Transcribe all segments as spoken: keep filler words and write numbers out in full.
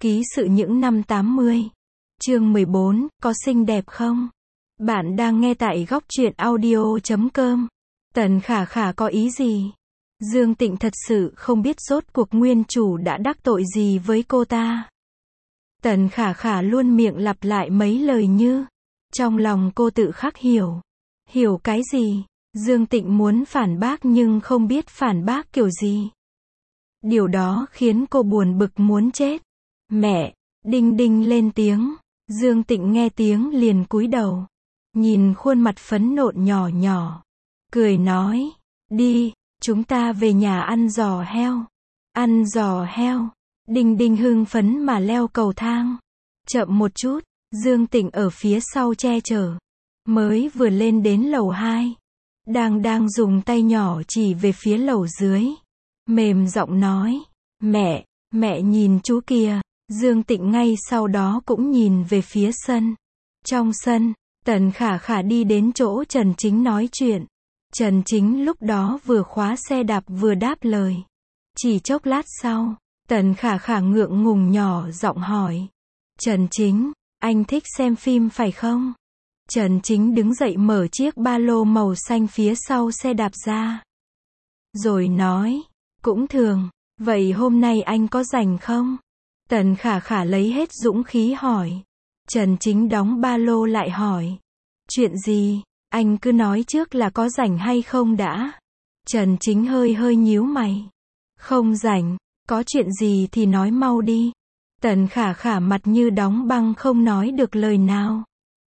Ký sự những năm tám mươi. Chương mười bốn, có xinh đẹp không? Bạn đang nghe tại góc truyện audio chấm com. Tần Khả Khả có ý gì? Dương Tịnh thật sự không biết rốt cuộc nguyên chủ đã đắc tội gì với cô ta. Tần Khả Khả luôn miệng lặp lại mấy lời như, trong lòng cô tự khắc hiểu. Hiểu cái gì? Dương Tịnh muốn phản bác nhưng không biết phản bác kiểu gì. Điều đó khiến cô buồn bực muốn chết. Mẹ! Đinh Đinh lên tiếng. Dương Tịnh nghe tiếng liền cúi đầu. Nhìn khuôn mặt phấn nộn nhỏ nhỏ. Cười nói, đi, chúng ta về nhà ăn giò heo. Ăn giò heo. Đinh Đinh hưng phấn mà leo cầu thang. Chậm một chút, Dương Tịnh ở phía sau che chở. Mới vừa lên đến lầu hai. Đang đang dùng tay nhỏ chỉ về phía lầu dưới. Mềm giọng nói, mẹ, mẹ nhìn chú kìa. Dương Tịnh ngay sau đó cũng nhìn về phía sân. Trong sân, Tần Khả Khả đi đến chỗ Trần Chính nói chuyện. Trần Chính lúc đó vừa khóa xe đạp vừa đáp lời. Chỉ chốc lát sau, Tần Khả Khả ngượng ngùng nhỏ giọng hỏi. Trần Chính, anh thích xem phim phải không? Trần Chính đứng dậy mở chiếc ba lô màu xanh phía sau xe đạp ra. Rồi nói, cũng thường, vậy hôm nay anh có rảnh không? Tần Khả Khả lấy hết dũng khí hỏi. Trần Chính đóng ba lô lại hỏi. Chuyện gì? Anh cứ nói trước là có rảnh hay không đã. Trần Chính hơi hơi nhíu mày. Không rảnh, có chuyện gì thì nói mau đi. Tần Khả Khả mặt như đóng băng không nói được lời nào.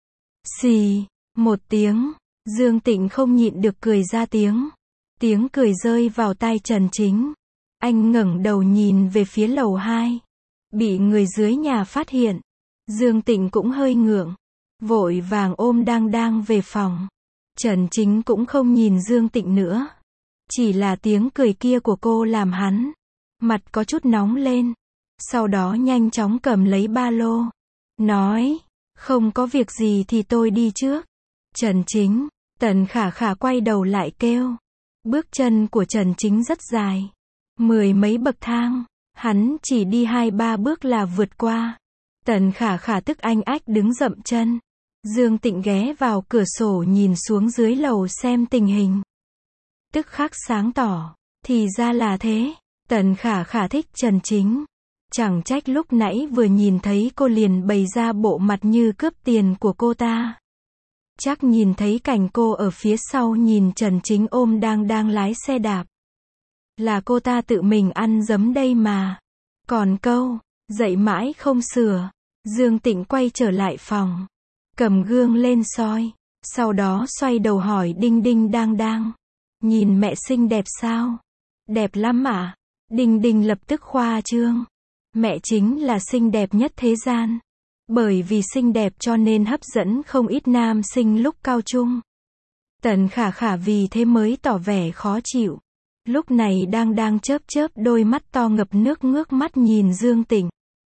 Xì, một tiếng, Dương Tịnh không nhịn được cười ra tiếng. Tiếng cười rơi vào tai Trần Chính. Anh ngẩng đầu nhìn về phía lầu hai. Bị người dưới nhà phát hiện. Dương Tịnh cũng hơi ngượng. Vội vàng ôm Đang Đang về phòng. Trần Chính cũng không nhìn Dương Tịnh nữa. Chỉ là tiếng cười kia của cô làm hắn mặt có chút nóng lên. Sau đó nhanh chóng cầm lấy ba lô. Nói, không có việc gì thì tôi đi trước. Trần Chính, Tần Khả Khả quay đầu lại kêu. Bước chân của Trần Chính rất dài. Mười mấy bậc thang. Hắn chỉ đi hai ba bước là vượt qua. Tần Khả Khả tức anh ách đứng dậm chân. Dương Tịnh ghé vào cửa sổ nhìn xuống dưới lầu xem tình hình. Tức khắc sáng tỏ. Thì ra là thế. Tần Khả Khả thích Trần Chính. Chẳng trách lúc nãy vừa nhìn thấy cô liền bày ra bộ mặt như cướp tiền của cô ta. Chắc nhìn thấy cảnh cô ở phía sau nhìn Trần Chính ôm Đang Đang lái xe đạp. Là cô ta tự mình ăn dấm đây mà. Còn câu, dậy mãi không sửa. Dương Tịnh quay trở lại phòng. Cầm gương lên soi. Sau đó xoay đầu hỏi Đinh Đinh Đang Đang. Nhìn mẹ xinh đẹp sao? Đẹp lắm ạ. Đinh Đinh lập tức khoa trương. Mẹ chính là xinh đẹp nhất thế gian. Bởi vì xinh đẹp cho nên hấp dẫn không ít nam sinh lúc cao trung. Tần Khả Khả vì thế mới tỏ vẻ khó chịu. Lúc này đang đang chớp chớp đôi mắt to ngập nước ngước mắt nhìn Dương Tịnh.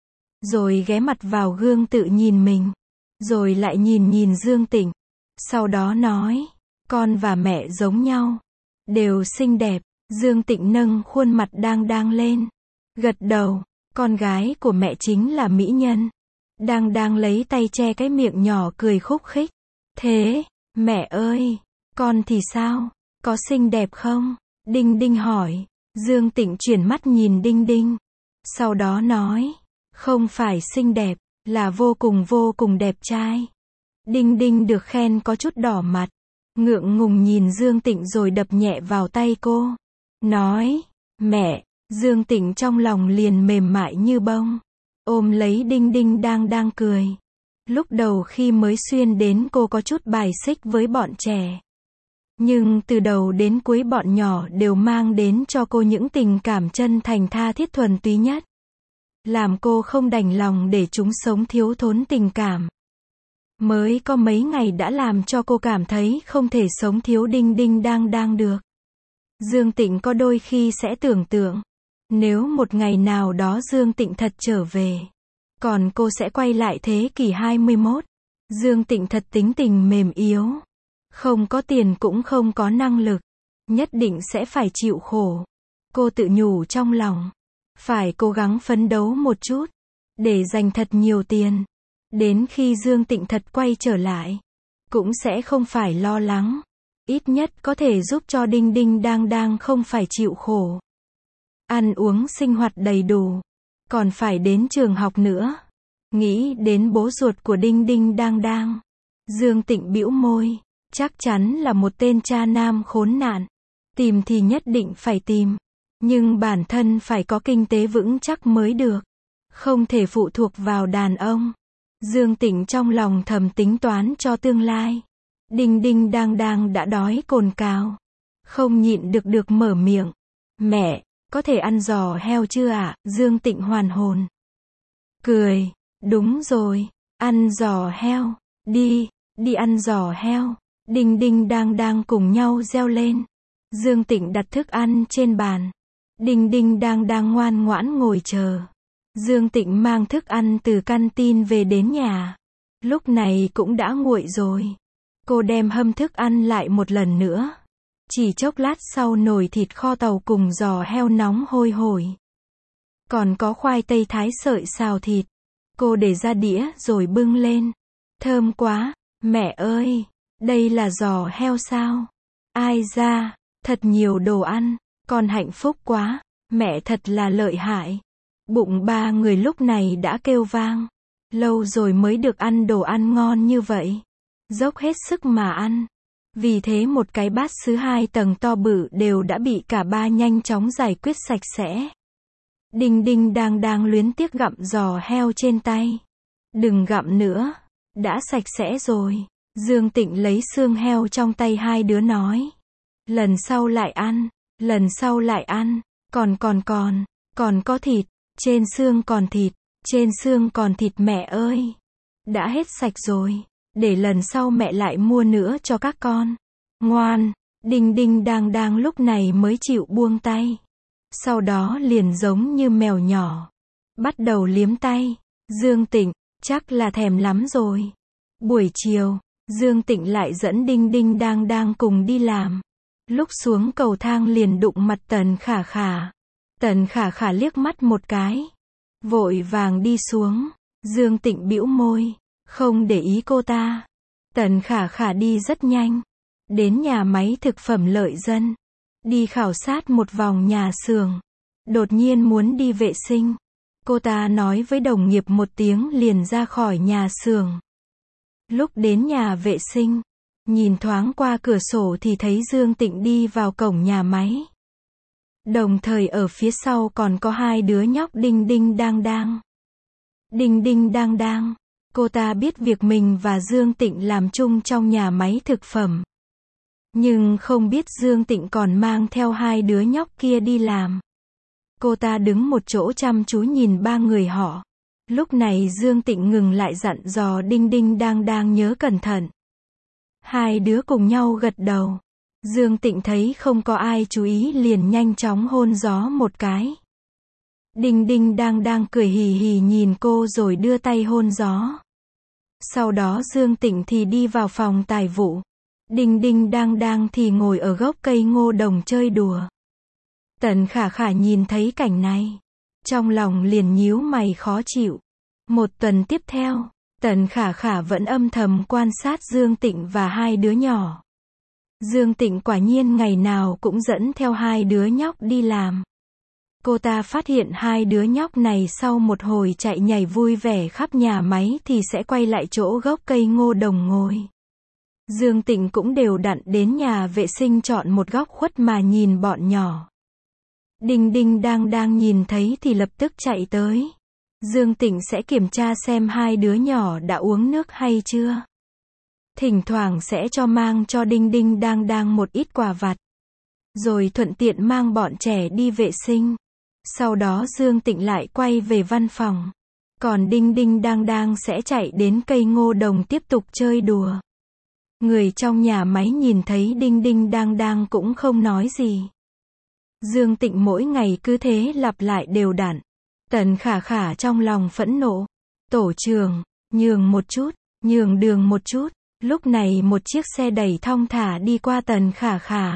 Rồi ghé mặt vào gương tự nhìn mình. Rồi lại nhìn nhìn Dương Tịnh. Sau đó nói, con và mẹ giống nhau. Đều xinh đẹp. Dương Tịnh nâng khuôn mặt Đang Đang lên. Gật đầu, con gái của mẹ chính là mỹ nhân. Đang Đang lấy tay che cái miệng nhỏ cười khúc khích. Thế, mẹ ơi, con thì sao? Có xinh đẹp không? Đinh Đinh hỏi. Dương Tịnh chuyển mắt nhìn Đinh Đinh. Sau đó nói, không phải xinh đẹp, là vô cùng vô cùng đẹp trai. Đinh Đinh được khen có chút đỏ mặt. Ngượng ngùng nhìn Dương Tịnh rồi đập nhẹ vào tay cô. Nói, mẹ, Dương Tịnh trong lòng liền mềm mại như bông. Ôm lấy Đinh Đinh đang đang cười. Lúc đầu khi mới xuyên đến cô có chút bài xích với bọn trẻ. Nhưng từ đầu đến cuối bọn nhỏ đều mang đến cho cô những tình cảm chân thành tha thiết thuần túy nhất. Làm cô không đành lòng để chúng sống thiếu thốn tình cảm. Mới có mấy ngày đã làm cho cô cảm thấy không thể sống thiếu Đinh Đinh đang đang được. Dương Tịnh có đôi khi sẽ tưởng tượng. Nếu một ngày nào đó Dương Tịnh thật trở về. Còn cô sẽ quay lại thế kỷ hai mươi mốt. Dương Tịnh thật tính tình mềm yếu. Không có tiền cũng không có năng lực. Nhất định sẽ phải chịu khổ. Cô tự nhủ trong lòng. Phải cố gắng phấn đấu một chút. để dành thật nhiều tiền. Đến khi Dương Tịnh thật quay trở lại, cũng sẽ không phải lo lắng. Ít nhất có thể giúp cho Đinh Đinh Đang Đang không phải chịu khổ. Ăn uống sinh hoạt đầy đủ. Còn phải đến trường học nữa. Nghĩ đến bố ruột của Đinh Đinh Đang Đang. Dương Tịnh bĩu môi. Chắc chắn là một tên cha nam khốn nạn. Tìm thì nhất định phải tìm. Nhưng bản thân phải có kinh tế vững chắc mới được. Không thể phụ thuộc vào đàn ông. Dương Tịnh trong lòng thầm tính toán cho tương lai. Đinh Đinh Đang Đang đã đói cồn cào. Không nhịn được được mở miệng. Mẹ, có thể ăn giò heo chưa ạ? Dương Tịnh hoàn hồn. Cười. Đúng rồi. Ăn giò heo. Đi, đi ăn giò heo. Đinh Đinh Đang Đang cùng nhau reo lên. Dương Tịnh đặt thức ăn trên bàn. Đinh Đinh Đang Đang ngoan ngoãn ngồi chờ. Dương Tịnh mang thức ăn từ canteen về đến nhà. Lúc này cũng đã nguội rồi. Cô đem hâm thức ăn lại một lần nữa. Chỉ chốc lát sau nồi thịt kho tàu cùng giò heo nóng hôi hổi. Còn có khoai tây thái sợi xào thịt. Cô để ra đĩa rồi bưng lên. Thơm quá, mẹ ơi, đây là giò heo sao? Ai ra, thật nhiều đồ ăn, con hạnh phúc quá, mẹ thật là lợi hại. Bụng ba người lúc này đã kêu vang. Lâu rồi mới được ăn đồ ăn ngon như vậy. Dốc hết sức mà ăn. Vì thế một cái bát sứ hai tầng to bự đều đã bị cả ba nhanh chóng giải quyết sạch sẽ. Đinh Đinh Đang Đang luyến tiếc gặm giò heo trên tay. Đừng gặm nữa, đã sạch sẽ rồi. Dương Tịnh lấy xương heo trong tay hai đứa nói. Lần sau lại ăn, lần sau lại ăn, còn còn còn, còn có thịt, trên xương còn thịt, trên xương còn thịt mẹ ơi. Đã hết sạch rồi, để lần sau mẹ lại mua nữa cho các con. Ngoan, Đinh Đinh Đang Đang lúc này mới chịu buông tay. Sau đó liền giống như mèo nhỏ. Bắt đầu liếm tay. Dương Tịnh, chắc là thèm lắm rồi. Buổi chiều, Dương Tịnh lại dẫn Đinh Đinh Đang Đang cùng đi làm. Lúc xuống cầu thang liền đụng mặt Tần Khả Khả. Tần Khả Khả liếc mắt một cái. Vội vàng đi xuống. Dương Tịnh bĩu môi. Không để ý cô ta. Tần Khả Khả đi rất nhanh. Đến nhà máy thực phẩm Lợi Dân. Đi khảo sát một vòng nhà xưởng. Đột nhiên muốn đi vệ sinh. Cô ta nói với đồng nghiệp một tiếng liền ra khỏi nhà xưởng. Lúc đến nhà vệ sinh, nhìn thoáng qua cửa sổ thì thấy Dương Tịnh đi vào cổng nhà máy. Đồng thời ở phía sau còn có hai đứa nhóc Đinh Đinh Đang Đang. Đinh Đinh Đang Đang, cô ta biết việc mình và Dương Tịnh làm chung trong nhà máy thực phẩm. Nhưng không biết Dương Tịnh còn mang theo hai đứa nhóc kia đi làm. Cô ta đứng một chỗ chăm chú nhìn ba người họ. Lúc này Dương Tịnh ngừng lại dặn dò Đinh Đinh Đang Đang nhớ cẩn thận. Hai đứa cùng nhau gật đầu. Dương Tịnh thấy không có ai chú ý liền nhanh chóng hôn gió một cái. Đinh Đinh Đang Đang cười hì hì nhìn cô rồi đưa tay hôn gió. Sau đó Dương Tịnh thì đi vào phòng tài vụ. Đinh Đinh Đang Đang thì ngồi ở gốc cây ngô đồng chơi đùa. Tần Khả Khả nhìn thấy cảnh này. Trong lòng liền nhíu mày khó chịu. Một tuần tiếp theo, Tần Khả Khả vẫn âm thầm quan sát Dương Tịnh và hai đứa nhỏ. Dương Tịnh quả nhiên ngày nào cũng dẫn theo hai đứa nhóc đi làm. Cô ta phát hiện hai đứa nhóc này sau một hồi chạy nhảy vui vẻ khắp nhà máy thì sẽ quay lại chỗ gốc cây ngô đồng ngồi. Dương Tịnh cũng đều đặn đến nhà vệ sinh chọn một góc khuất mà nhìn bọn nhỏ. Đinh Đinh Đang Đang nhìn thấy thì lập tức chạy tới. Dương Tịnh sẽ kiểm tra xem hai đứa nhỏ đã uống nước hay chưa. Thỉnh thoảng sẽ cho mang cho Đinh Đinh Đang Đang một ít quà vặt. Rồi thuận tiện mang bọn trẻ đi vệ sinh. Sau đó Dương Tịnh lại quay về văn phòng. Còn Đinh Đinh Đang Đang sẽ chạy đến cây ngô đồng tiếp tục chơi đùa. Người trong nhà máy nhìn thấy Đinh Đinh Đang Đang cũng không nói gì. Dương Tịnh mỗi ngày cứ thế lặp lại đều đặn. Tần Khả Khả trong lòng phẫn nộ. Tổ trưởng, nhường một chút, nhường đường một chút. Lúc này một chiếc xe đẩy thong thả đi qua Tần Khả Khả.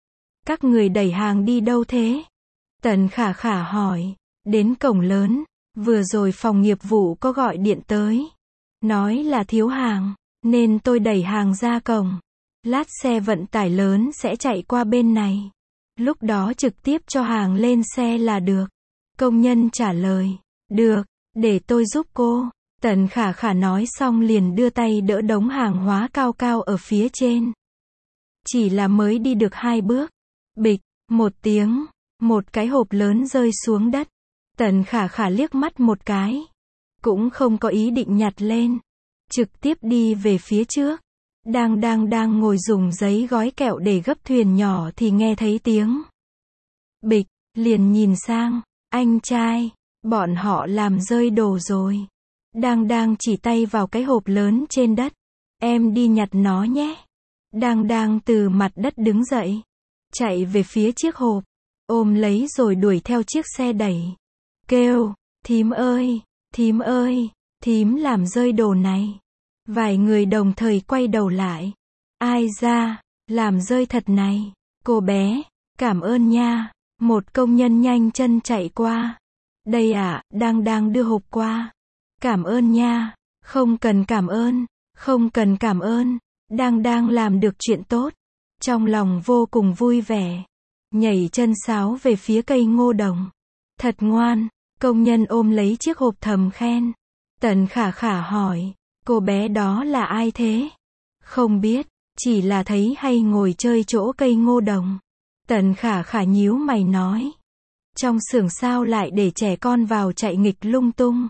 Các người đẩy hàng đi đâu thế? Tần Khả Khả hỏi. Đến cổng lớn, Vừa rồi phòng nghiệp vụ có gọi điện tới. Nói là thiếu hàng, nên tôi đẩy hàng ra cổng. Lát xe vận tải lớn sẽ chạy qua bên này. Lúc đó trực tiếp cho hàng lên xe là được. Công nhân trả lời. Được, để tôi giúp cô. Tần Khả Khả nói xong liền đưa tay đỡ đống hàng hóa cao cao ở phía trên. Chỉ là mới đi được hai bước. Bịch, một tiếng, một cái hộp lớn rơi xuống đất. Tần Khả Khả liếc mắt một cái. Cũng không có ý định nhặt lên. Trực tiếp đi về phía trước. Đang đang đang ngồi dùng giấy gói kẹo để gấp thuyền nhỏ thì nghe thấy tiếng. Bịch, liền nhìn sang. Anh trai, bọn họ làm rơi đồ rồi. Đang đang chỉ tay vào cái hộp lớn trên đất. Em đi nhặt nó nhé. Đang đang từ mặt đất đứng dậy. Chạy về phía chiếc hộp. Ôm lấy rồi đuổi theo chiếc xe đẩy. Kêu, thím ơi, thím ơi, thím làm rơi đồ này. Vài người đồng thời quay đầu lại. Ai ra, làm rơi thật này. Cô bé, cảm ơn nha. Một công nhân nhanh chân chạy qua. Đây ạ, đang đang đưa hộp qua. Cảm ơn nha. Không cần cảm ơn, không cần cảm ơn. Đang đang làm được chuyện tốt. Trong lòng vô cùng vui vẻ. Nhảy chân sáo về phía cây ngô đồng. Thật ngoan, công nhân ôm lấy chiếc hộp thầm khen. Tần Khả Khả hỏi, cô bé đó là ai thế? Không biết, chỉ là thấy hay ngồi chơi chỗ cây ngô đồng. Tần Khả Khả nhíu mày nói. Trong xưởng sao lại để trẻ con vào chạy nghịch lung tung?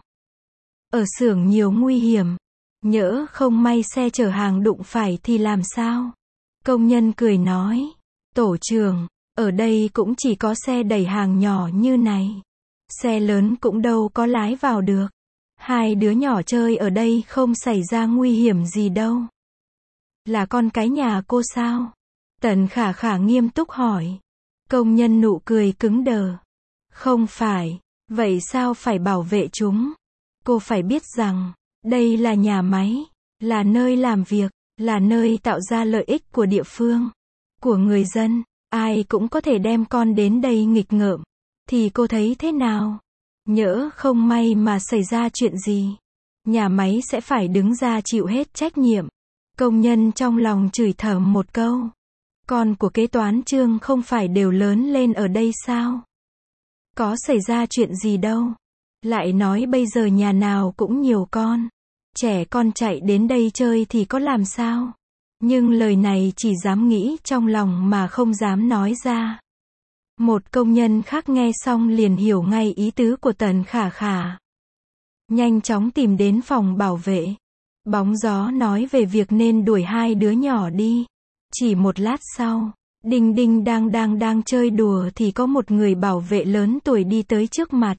Ở xưởng nhiều nguy hiểm. Nhỡ không may xe chở hàng đụng phải thì làm sao? Công nhân cười nói. Tổ trưởng, ở đây cũng chỉ có xe đẩy hàng nhỏ như này. Xe lớn cũng đâu có lái vào được. Hai đứa nhỏ chơi ở đây không xảy ra nguy hiểm gì đâu. Là con cái nhà cô sao? Tần Khả Khả nghiêm túc hỏi. Công nhân nụ cười cứng đờ. Không phải, vậy sao phải bảo vệ chúng? Cô phải biết rằng, đây là nhà máy, là nơi làm việc, là nơi tạo ra lợi ích của địa phương, của người dân. Ai cũng có thể đem con đến đây nghịch ngợm. Thì cô thấy thế nào? Nhỡ không may mà xảy ra chuyện gì, nhà máy sẽ phải đứng ra chịu hết trách nhiệm. Công nhân trong lòng chửi thầm một câu. Con của kế toán Trương không phải đều lớn lên ở đây sao? Có xảy ra chuyện gì đâu. Lại nói bây giờ nhà nào cũng nhiều con. Trẻ con chạy đến đây chơi thì có làm sao? Nhưng lời này chỉ dám nghĩ trong lòng mà không dám nói ra. Một công nhân khác nghe xong liền hiểu ngay ý tứ của Tần Khả Khả. Nhanh chóng tìm đến phòng bảo vệ. Bóng gió nói về việc nên đuổi hai đứa nhỏ đi. Chỉ một lát sau, Đinh Đinh đang đang đang chơi đùa thì có một người bảo vệ lớn tuổi đi tới trước mặt.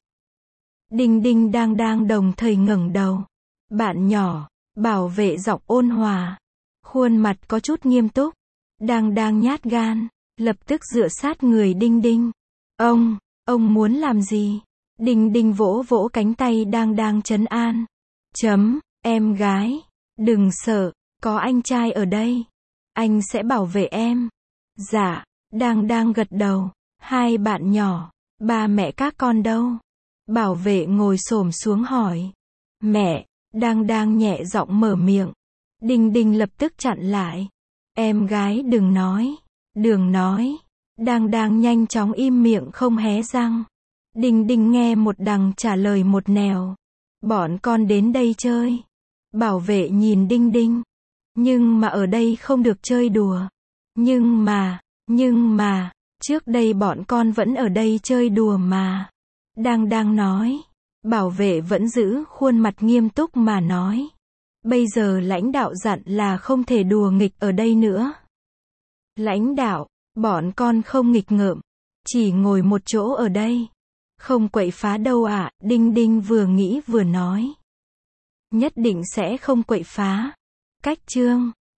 Đinh Đinh đang đang đồng thời ngẩng đầu. Bạn nhỏ, bảo vệ giọng ôn hòa. Khuôn mặt có chút nghiêm túc. Đang đang nhát gan, lập tức dựa sát người Đinh Đinh. Ông, ông muốn làm gì? Đinh Đinh vỗ vỗ cánh tay đang đang trấn an. Chấm, em gái, đừng sợ, có anh trai ở đây. Anh sẽ bảo vệ em. Dạ, đang đang gật đầu. Hai bạn nhỏ, ba mẹ các con đâu? Bảo vệ ngồi xổm xuống hỏi. Mẹ, đang đang nhẹ giọng mở miệng. Đinh Đinh lập tức chặn lại. Em gái đừng nói, đừng nói. Đang đang nhanh chóng im miệng không hé răng. Đinh Đinh nghe một đằng trả lời một nẻo. Bọn con đến đây chơi. Bảo vệ nhìn Đinh Đinh. Nhưng mà ở đây không được chơi đùa. Nhưng mà, nhưng mà, trước đây bọn con vẫn ở đây chơi đùa mà. Đang đang nói. Bảo vệ vẫn giữ khuôn mặt nghiêm túc mà nói. Bây giờ lãnh đạo dặn là không thể đùa nghịch ở đây nữa. Lãnh đạo, bọn con không nghịch ngợm. Chỉ ngồi một chỗ ở đây. Không quậy phá đâu ạ, à, Đinh Đinh vừa nghĩ vừa nói. Nhất định sẽ không quậy phá. Cách chương